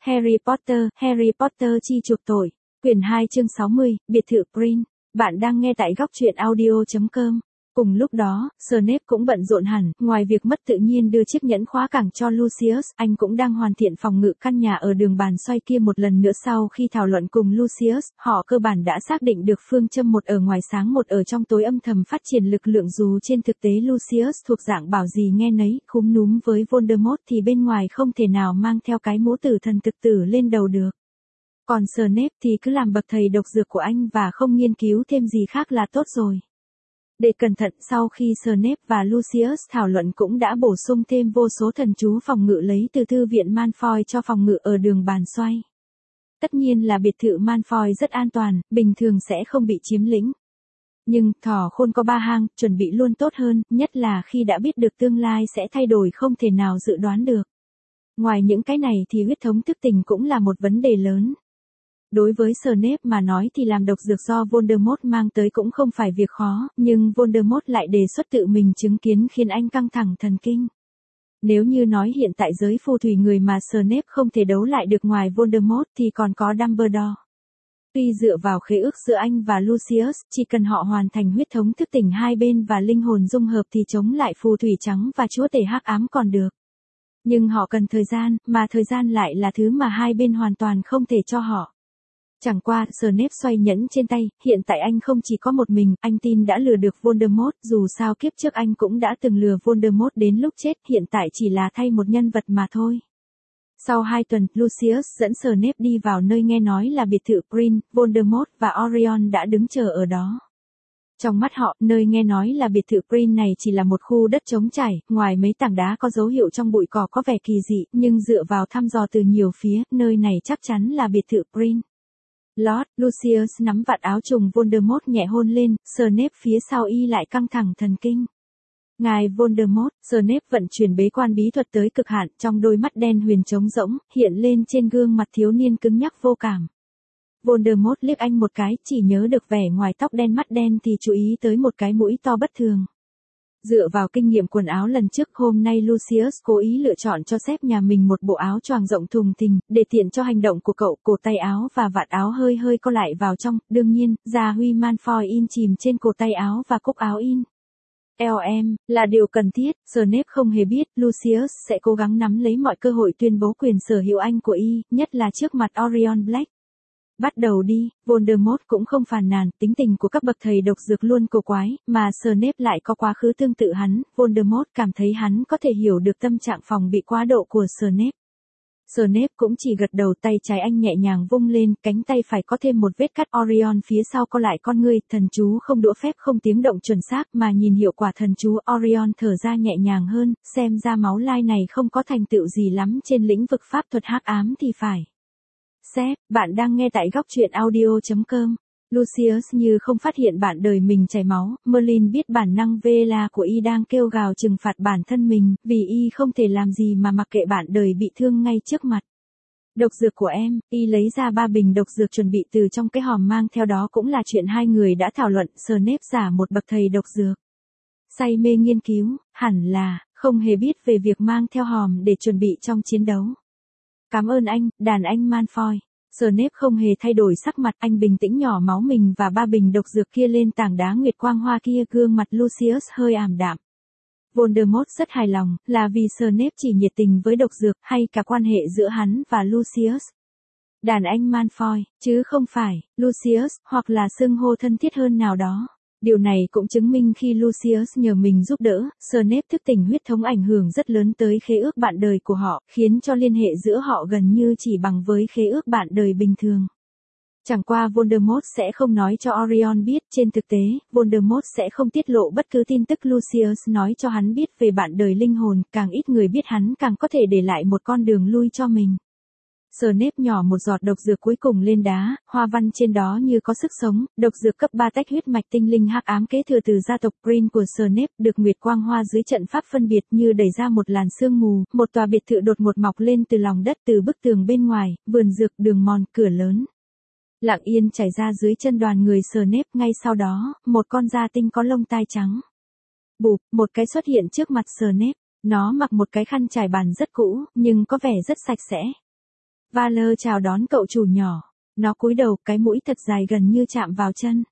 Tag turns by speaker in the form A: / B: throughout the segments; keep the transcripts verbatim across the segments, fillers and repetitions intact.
A: Harry Potter, Harry Potter chi chuộc tội. Quyển hai chương sáu mươi, biệt thự Green. Bạn đang nghe tại góc truyện audio chấm com. Cùng lúc đó, Snape cũng bận rộn hẳn, ngoài việc mất tự nhiên đưa chiếc nhẫn khóa cảng cho Lucius, anh cũng đang hoàn thiện phòng ngự căn nhà ở đường bàn xoay kia một lần nữa. Sau khi thảo luận cùng Lucius, họ cơ bản đã xác định được phương châm một ở ngoài sáng một ở trong tối, âm thầm phát triển lực lượng. Dù trên thực tế Lucius thuộc dạng bảo gì nghe nấy, khúm núm với Voldemort thì bên ngoài không thể nào mang theo cái mũ tử thần thực tử lên đầu được. Còn Snape thì cứ làm bậc thầy độc dược của anh và không nghiên cứu thêm gì khác là tốt rồi. Để cẩn thận, sau khi Snape và Lucius thảo luận cũng đã bổ sung thêm vô số thần chú phòng ngự lấy từ thư viện Malfoy cho phòng ngự ở đường bàn xoay. Tất nhiên là biệt thự Malfoy rất an toàn, bình thường sẽ không bị chiếm lĩnh. Nhưng, thỏ khôn có ba hang, chuẩn bị luôn tốt hơn, nhất là khi đã biết được tương lai sẽ thay đổi không thể nào dự đoán được. Ngoài những cái này thì huyết thống thức tỉnh cũng là một vấn đề lớn. Đối với Snape mà nói thì làm độc dược do Voldemort mang tới cũng không phải việc khó, nhưng Voldemort lại đề xuất tự mình chứng kiến khiến anh căng thẳng thần kinh. Nếu như nói hiện tại giới phù thủy người mà Snape không thể đấu lại được ngoài Voldemort thì còn có Dumbledore. Tuy dựa vào khế ước giữa anh và Lucius, chỉ cần họ hoàn thành huyết thống thức tỉnh hai bên và linh hồn dung hợp thì chống lại phù thủy trắng và chúa tể hắc ám còn được. Nhưng họ cần thời gian, mà thời gian lại là thứ mà hai bên hoàn toàn không thể cho họ. Chẳng qua, Snape xoay nhẫn trên tay, hiện tại anh không chỉ có một mình, anh tin đã lừa được Voldemort, dù sao kiếp trước anh cũng đã từng lừa Voldemort đến lúc chết, hiện tại chỉ là thay một nhân vật mà thôi. Sau hai tuần, Lucius dẫn Snape đi vào nơi nghe nói là biệt thự Green, Voldemort và Orion đã đứng chờ ở đó. Trong mắt họ, nơi nghe nói là biệt thự Green này chỉ là một khu đất trống trải, ngoài mấy tảng đá có dấu hiệu trong bụi cỏ có vẻ kỳ dị, nhưng dựa vào thăm dò từ nhiều phía, nơi này chắc chắn là biệt thự Green. Lord, Lucius nắm vạt áo trùng Voldemort nhẹ hôn lên, Snape phía sau y lại căng thẳng thần kinh. Ngài Voldemort, Snape vận chuyển bế quan bí thuật tới cực hạn, trong đôi mắt đen huyền trống rỗng, hiện lên trên gương mặt thiếu niên cứng nhắc vô cảm. Voldemort liếc anh một cái, chỉ nhớ được vẻ ngoài tóc đen mắt đen thì chú ý tới một cái mũi to bất thường. Dựa vào kinh nghiệm quần áo lần trước, hôm nay Lucius cố ý lựa chọn cho sếp nhà mình một bộ áo choàng rộng thùng thình, để tiện cho hành động của cậu. Cổ tay áo và vạt áo hơi hơi co lại vào trong, đương nhiên, gia huy Malfoy in chìm trên cổ tay áo và cúc áo in. lờ em, là điều cần thiết, Snape không hề biết, Lucius sẽ cố gắng nắm lấy mọi cơ hội tuyên bố quyền sở hữu anh của y, nhất là trước mặt Orion Black. Bắt đầu đi, Voldemort cũng không phàn nàn, tính tình của các bậc thầy độc dược luôn cổ quái, mà Snape lại có quá khứ tương tự hắn, Voldemort cảm thấy hắn có thể hiểu được tâm trạng phòng bị quá độ của Snape. Snape cũng chỉ gật đầu, tay trái anh nhẹ nhàng vung lên, cánh tay phải có thêm một vết cắt. Orion phía sau co lại con ngươi, thần chú không đũa phép không tiếng động chuẩn xác mà nhìn hiệu quả thần chú. Orion thở ra nhẹ nhàng hơn, xem ra máu lai này không có thành tựu gì lắm trên lĩnh vực pháp thuật hắc ám thì phải. Sếp, bạn đang nghe tại góc truyện audio chấm com. Lucius như không phát hiện bạn đời mình chảy máu, Merlin biết bản năng Vela của y đang kêu gào trừng phạt bản thân mình, vì y không thể làm gì mà mặc kệ bạn đời bị thương ngay trước mặt. Độc dược của em, y lấy ra ba bình độc dược chuẩn bị từ trong cái hòm mang theo, đó cũng là chuyện hai người đã thảo luận. Snape giả một bậc thầy độc dược. Say mê nghiên cứu, hẳn là, không hề biết về việc mang theo hòm để chuẩn bị trong chiến đấu. Cảm ơn anh, đàn anh Malfoy. Snape không hề thay đổi sắc mặt, anh bình tĩnh nhỏ máu mình và ba bình độc dược kia lên tảng đá nguyệt quang hoa kia. Gương mặt Lucius hơi ảm đạm. Voldemort rất hài lòng, là vì Snape chỉ nhiệt tình với độc dược, hay cả quan hệ giữa hắn và Lucius. Đàn anh Malfoy, chứ không phải, Lucius, hoặc là xưng hô thân thiết hơn nào đó. Điều này cũng chứng minh khi Lucius nhờ mình giúp đỡ, Snape thức tỉnh huyết thống ảnh hưởng rất lớn tới khế ước bạn đời của họ, khiến cho liên hệ giữa họ gần như chỉ bằng với khế ước bạn đời bình thường. Chẳng qua Voldemort sẽ không nói cho Orion biết, trên thực tế, Voldemort sẽ không tiết lộ bất cứ tin tức Lucius nói cho hắn biết về bạn đời linh hồn, càng ít người biết hắn càng có thể để lại một con đường lui cho mình. Snape nhỏ một giọt độc dược cuối cùng lên đá, hoa văn trên đó như có sức sống. Độc dược cấp ba tách huyết mạch tinh linh hắc ám kế thừa từ gia tộc Green của Snape, được nguyệt quang hoa dưới trận pháp phân biệt như đẩy ra một làn sương mù. Một tòa biệt thự đột ngột mọc lên từ lòng đất, từ bức tường bên ngoài, vườn dược, đường mòn, cửa lớn. Lặng yên chảy ra dưới chân đoàn người Snape. Ngay sau đó, một con gia tinh có lông tai trắng. Bụp, một cái xuất hiện trước mặt Snape. Nó mặc một cái khăn trải bàn rất cũ, nhưng có vẻ rất sạch sẽ. Valor chào đón cậu chủ nhỏ. Nó cúi đầu, cái mũi thật dài gần như chạm vào chân.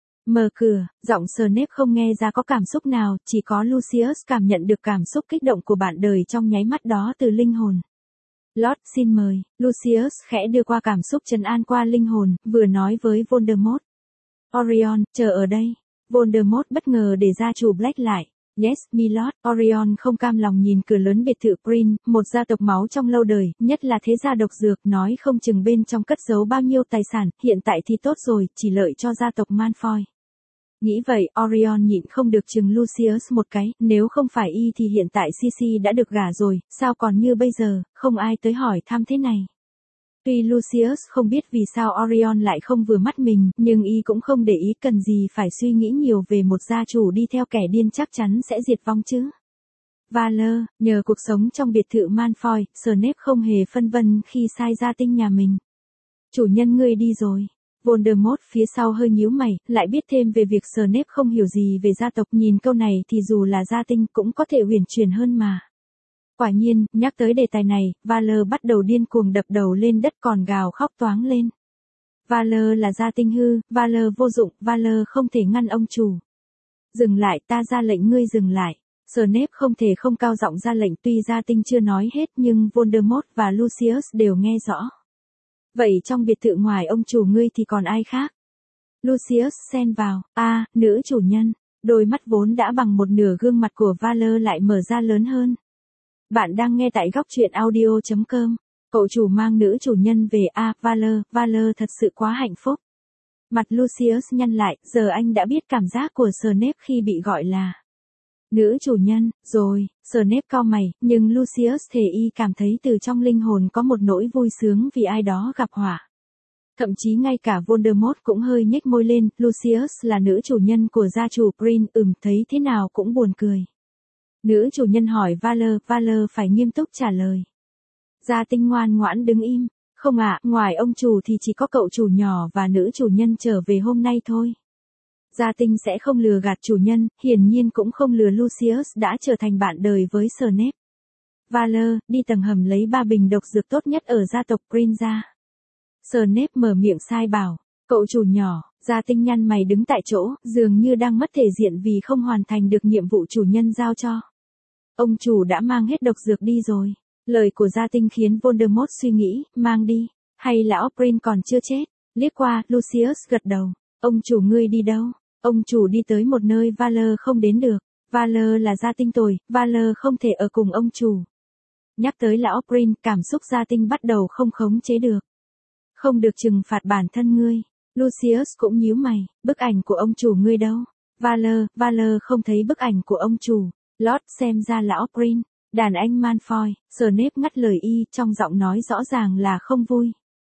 A: Mở cửa, giọng Snape không nghe ra có cảm xúc nào, chỉ có Lucius cảm nhận được cảm xúc kích động của bạn đời trong nháy mắt đó từ linh hồn. Lord, xin mời. Lucius khẽ đưa qua cảm xúc trấn an qua linh hồn, vừa nói với Voldemort. Orion, chờ ở đây. Voldemort bất ngờ để gia chủ Black lại. Yes, milord. Orion không cam lòng nhìn cửa lớn biệt thự Prin, một gia tộc máu trong lâu đời, nhất là thế gia độc dược, nói không chừng bên trong cất giấu bao nhiêu tài sản, hiện tại thì tốt rồi, chỉ lợi cho gia tộc Malfoy. Nghĩ vậy, Orion nhịn không được chừng Lucius một cái, nếu không phải y thì hiện tại Sisi đã được gả rồi, sao còn như bây giờ, không ai tới hỏi thăm thế này. Tuy Lucius không biết vì sao Orion lại không vừa mắt mình, nhưng y cũng không để ý cần gì phải suy nghĩ nhiều về một gia chủ đi theo kẻ điên chắc chắn sẽ diệt vong chứ. Valor, nhờ cuộc sống trong biệt thự Malfoy, Snape không hề phân vân khi sai gia tinh nhà mình. Chủ nhân ngươi đi rồi. Voldemort phía sau hơi nhíu mày, lại biết thêm về việc Snape không hiểu gì về gia tộc, nhìn câu này thì dù là gia tinh cũng có thể huyền chuyển hơn mà. Quả nhiên, nhắc tới đề tài này, Valor bắt đầu điên cuồng đập đầu lên đất còn gào khóc toáng lên. Valor là gia tinh hư, Valor vô dụng, Valor không thể ngăn ông chủ. Dừng lại, ta ra lệnh ngươi dừng lại. Snape không thể không cao giọng ra lệnh, tuy gia tinh chưa nói hết nhưng Voldemort và Lucius đều nghe rõ. Vậy trong biệt thự ngoài ông chủ ngươi thì còn ai khác? Lucius xen vào, a, à, nữ chủ nhân. Đôi mắt vốn đã bằng một nửa gương mặt của Valor lại mở ra lớn hơn. Bạn đang nghe tại góc truyện audio chấm com. Cậu chủ mang nữ chủ nhân về a, à, Valor, Valor thật sự quá hạnh phúc. Mặt Lucius nhăn lại, giờ anh đã biết cảm giác của Snape khi bị gọi là nữ chủ nhân, rồi. Snape cau mày, nhưng Lucius thề y cảm thấy từ trong linh hồn có một nỗi vui sướng vì ai đó gặp họa. Thậm chí ngay cả Voldemort cũng hơi nhếch môi lên, Lucius là nữ chủ nhân của gia chủ Prin, ừm, thấy thế nào cũng buồn cười. Nữ chủ nhân hỏi Valor, Valor phải nghiêm túc trả lời. Gia tinh ngoan ngoãn đứng im, không ạ, à, ngoài ông chủ thì chỉ có cậu chủ nhỏ và nữ chủ nhân trở về hôm nay thôi. Gia tinh sẽ không lừa gạt chủ nhân, hiển nhiên cũng không lừa Lucius đã trở thành bạn đời với Snape. Valor, đi tầng hầm lấy ba bình độc dược tốt nhất ở gia tộc Prin ra. Snape mở miệng sai bảo, cậu chủ nhỏ. Gia tinh nhăn mày đứng tại chỗ, dường như đang mất thể diện vì không hoàn thành được nhiệm vụ chủ nhân giao cho. Ông chủ đã mang hết độc dược đi rồi. Lời của gia tinh khiến Voldemort suy nghĩ, mang đi, hay là Prin còn chưa chết. Liếc qua, Lucius gật đầu. Ông chủ ngươi đi đâu? Ông chủ đi tới một nơi Valor không đến được. Valor là gia tinh tồi, Valor không thể ở cùng ông chủ. Nhắc tới lão Prin, cảm xúc gia tinh bắt đầu không khống chế được. Không được trừng phạt bản thân ngươi. Lucius cũng nhíu mày, bức ảnh của ông chủ ngươi đâu? Valor, Valor không thấy bức ảnh của ông chủ. Lord, xem ra lão Prin, đàn anh Malfoy. Snape ngắt lời y, trong giọng nói rõ ràng là không vui.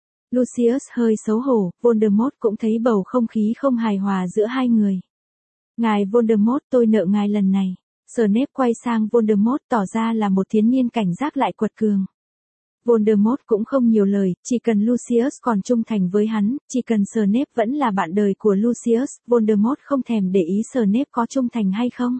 A: Lucius hơi xấu hổ, Voldemort cũng thấy bầu không khí không hài hòa giữa hai người. Ngài Voldemort, tôi nợ ngài lần này. Snape quay sang Voldemort tỏ ra là một thiếu niên cảnh giác lại quật cường. Voldemort cũng không nhiều lời, chỉ cần Lucius còn trung thành với hắn, chỉ cần Snape vẫn là bạn đời của Lucius, Voldemort không thèm để ý Snape có trung thành hay không.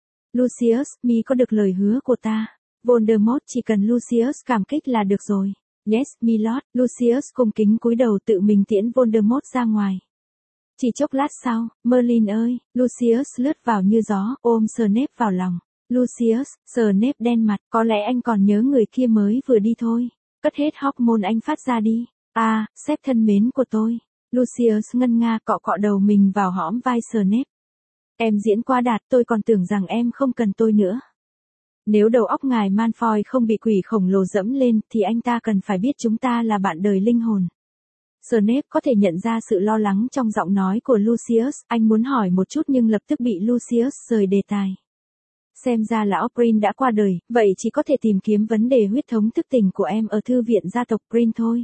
A: Lucius, mi có được lời hứa của ta. Voldemort chỉ cần Lucius cảm kích là được rồi. Yes, milord. Lucius cung kính cúi đầu tự mình tiễn Voldemort ra ngoài. Chỉ chốc lát sau, Merlin ơi, Lucius lướt vào như gió, ôm Snape vào lòng. Lucius, Snape đen mặt, có lẽ anh còn nhớ người kia mới vừa đi thôi. Cất hết hormone anh phát ra đi. À, sếp thân mến của tôi. Lucius ngân nga cọ cọ đầu mình vào hõm vai Snape. Em diễn quá đạt, tôi còn tưởng rằng em không cần tôi nữa. Nếu đầu óc ngài Malfoy không bị quỷ khổng lồ dẫm lên, thì anh ta cần phải biết chúng ta là bạn đời linh hồn. Snape có thể nhận ra sự lo lắng trong giọng nói của Lucius, anh muốn hỏi một chút nhưng lập tức bị Lucius rời đề tài. Xem ra lão Prin đã qua đời, vậy chỉ có thể tìm kiếm vấn đề huyết thống thức tỉnh của em ở thư viện gia tộc Prin thôi.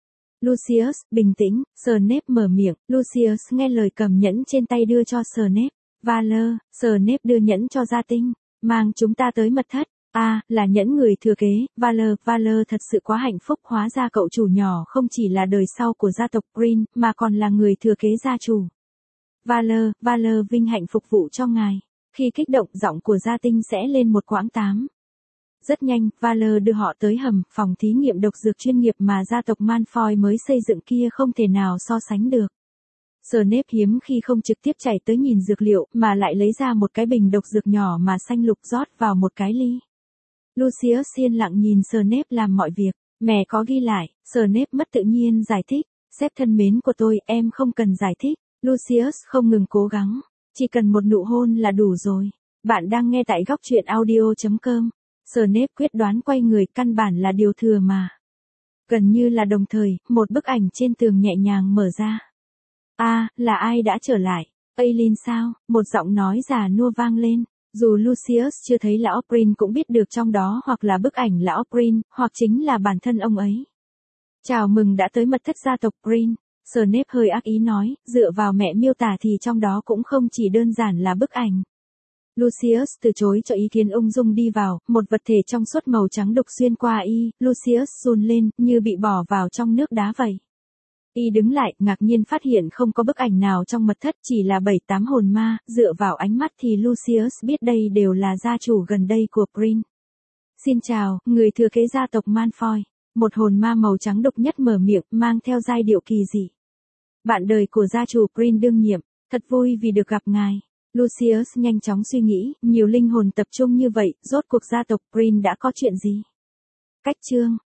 A: Lucius, bình tĩnh, Snape mở miệng, Lucius nghe lời cầm nhẫn trên tay đưa cho Snape. Valor, Snape đưa nhẫn cho gia tinh, mang chúng ta tới mật thất. À, là nhẫn người thừa kế, Valor, Valor thật sự quá hạnh phúc, hóa ra cậu chủ nhỏ không chỉ là đời sau của gia tộc Prin, mà còn là người thừa kế gia chủ. Valor, Valor vinh hạnh phục vụ cho ngài. Khi kích động giọng của gia tinh sẽ lên một quãng tám. Rất nhanh, Valor đưa họ tới hầm, phòng thí nghiệm độc dược chuyên nghiệp mà gia tộc Malfoy mới xây dựng kia không thể nào so sánh được. Snape hiếm khi không trực tiếp chạy tới nhìn dược liệu, mà lại lấy ra một cái bình độc dược nhỏ mà xanh lục rót vào một cái ly. Lucius yên lặng nhìn Snape làm mọi việc. Mẹ có ghi lại, Snape mất tự nhiên giải thích. Sếp thân mến của tôi, em không cần giải thích. Lucius không ngừng cố gắng. Chỉ cần một nụ hôn là đủ rồi. Bạn đang nghe tại góc truyện audio chấm com. Snape quyết đoán quay người, căn bản là điều thừa mà. Gần như là đồng thời, một bức ảnh trên tường nhẹ nhàng mở ra. A, à, là ai đã trở lại? Aileen sao? Một giọng nói già nua vang lên. Dù Lucius chưa thấy lão Prin cũng biết được trong đó hoặc là bức ảnh lão Prin, hoặc chính là bản thân ông ấy. Chào mừng đã tới mật thất gia tộc Prin. Snape hơi ác ý nói, dựa vào mẹ miêu tả thì trong đó cũng không chỉ đơn giản là bức ảnh. Lucius từ chối cho ý kiến, ung dung đi vào, một vật thể trong suốt màu trắng đục xuyên qua y, Lucius run lên, như bị bỏ vào trong nước đá vậy. Y đứng lại, ngạc nhiên phát hiện không có bức ảnh nào trong mật thất, chỉ là bảy tám hồn ma, dựa vào ánh mắt thì Lucius biết đây đều là gia chủ gần đây của Prin. Xin chào, người thừa kế gia tộc Malfoy. Một hồn ma màu trắng đục nhất mở miệng, mang theo giai điệu kỳ dị. Bạn đời của gia chủ Prin đương nhiệm, thật vui vì được gặp ngài. Lucius nhanh chóng suy nghĩ, nhiều linh hồn tập trung như vậy, rốt cuộc gia tộc Prin đã có chuyện gì? Cách chương